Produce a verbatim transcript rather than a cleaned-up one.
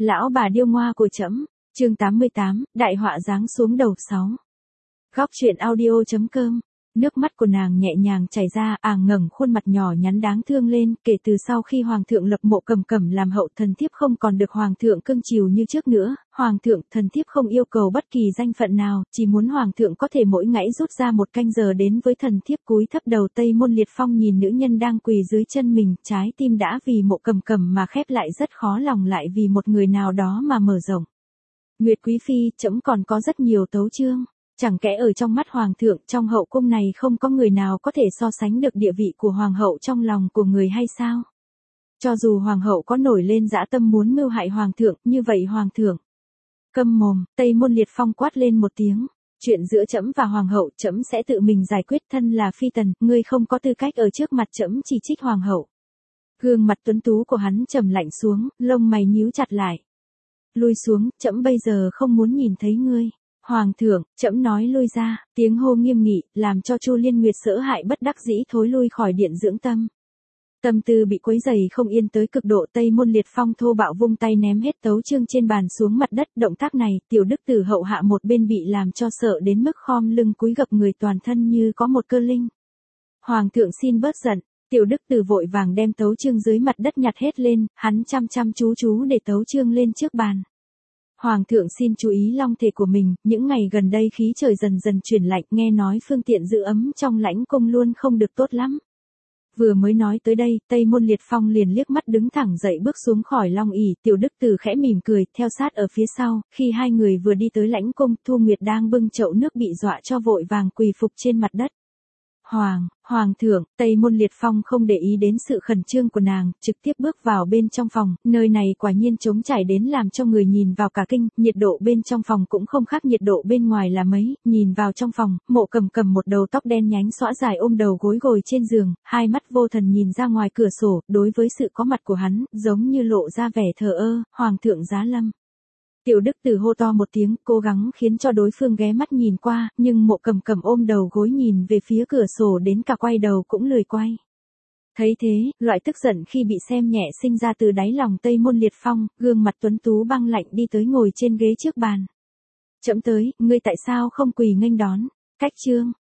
lão bà điêu ngoa của trẫm. Chương tám mươi tám, đại họa giáng xuống đầu sáu. Góc truyện audio chấm com. Nước mắt của nàng nhẹ nhàng chảy ra, àng ngẩng khuôn mặt nhỏ nhắn đáng thương lên, kể từ sau khi hoàng thượng lập Mộ Cầm Cẩm làm hậu, thần thiếp không còn được hoàng thượng cưng chiều như trước nữa. Hoàng thượng, thần thiếp không yêu cầu bất kỳ danh phận nào, chỉ muốn hoàng thượng có thể mỗi ngày rút ra một canh giờ đến với thần thiếp. Cúi thấp đầu, Tây Môn Liệt Phong nhìn nữ nhân đang quỳ dưới chân mình, trái tim đã vì Mộ Cầm Cẩm mà khép lại, rất khó lòng lại vì một người nào đó mà mở rộng. Nguyệt quý phi, trẫm còn có rất nhiều tấu chương. Chẳng kẽ ở trong mắt hoàng thượng, trong hậu cung này không có người nào có thể so sánh được địa vị của hoàng hậu trong lòng của người hay sao? Cho dù hoàng hậu có nổi lên dã tâm muốn mưu hại hoàng thượng, như vậy hoàng thượng. Câm mồm, Tây Môn Liệt Phong quát lên một tiếng. Chuyện giữa trẫm và hoàng hậu, trẫm sẽ tự mình giải quyết, thân là phi tần, ngươi không có tư cách ở trước mặt trẫm chỉ trích hoàng hậu. Gương mặt tuấn tú của hắn trầm lạnh xuống, lông mày nhíu chặt lại. Lui xuống, trẫm bây giờ không muốn nhìn thấy ngươi. Hoàng thượng, trẫm nói lui ra, tiếng hô nghiêm nghị, làm cho Chu Liên Nguyệt sợ hãi bất đắc dĩ thối lui khỏi điện dưỡng tâm. Tâm tư bị quấy rầy không yên tới cực độ, Tây Môn Liệt Phong thô bạo vung tay ném hết tấu chương trên bàn xuống mặt đất. Động tác này, tiểu đức tử hậu hạ một bên bị làm cho sợ đến mức khom lưng cúi gập người, toàn thân như có một cơ linh. Hoàng thượng xin bớt giận. Tiểu đức tử vội vàng đem tấu chương dưới mặt đất nhặt hết lên, hắn chăm chăm chú chú để tấu chương lên trước bàn. Hoàng thượng xin chú ý long thể của mình, những ngày gần đây khí trời dần dần chuyển lạnh, nghe nói phương tiện giữ ấm trong lãnh cung luôn không được tốt lắm. Vừa mới nói tới đây, Tây Môn Liệt Phong liền liếc mắt đứng thẳng dậy bước xuống khỏi long ỷ. Tiểu đức tử khẽ mỉm cười, theo sát ở phía sau. Khi hai người vừa đi tới lãnh cung, Thu Nguyệt đang bưng chậu nước bị dọa cho vội vàng quỳ phục trên mặt đất. Hoàng, Hoàng thượng, Tây Môn Liệt Phong không để ý đến sự khẩn trương của nàng, trực tiếp bước vào bên trong phòng, nơi này quả nhiên trống trải đến làm cho người nhìn vào cả kinh, nhiệt độ bên trong phòng cũng không khác nhiệt độ bên ngoài là mấy. Nhìn vào trong phòng, Mộ Cầm Cẩm một đầu tóc đen nhánh xõa dài ôm đầu gối ngồi trên giường, hai mắt vô thần nhìn ra ngoài cửa sổ, đối với sự có mặt của hắn, giống như lộ ra vẻ thờ ơ. Hoàng thượng giá lâm. Tiểu đức tử hô to một tiếng, cố gắng khiến cho đối phương ghé mắt nhìn qua, nhưng Mộ Cầm Cẩm ôm đầu gối nhìn về phía cửa sổ đến cả quay đầu cũng lười quay. Thấy thế, loại tức giận khi bị xem nhẹ sinh ra từ đáy lòng Tây Môn Liệt Phong, gương mặt tuấn tú băng lạnh đi tới ngồi trên ghế trước bàn. Trẫm tới, ngươi tại sao không quỳ nghênh đón? Cách chương.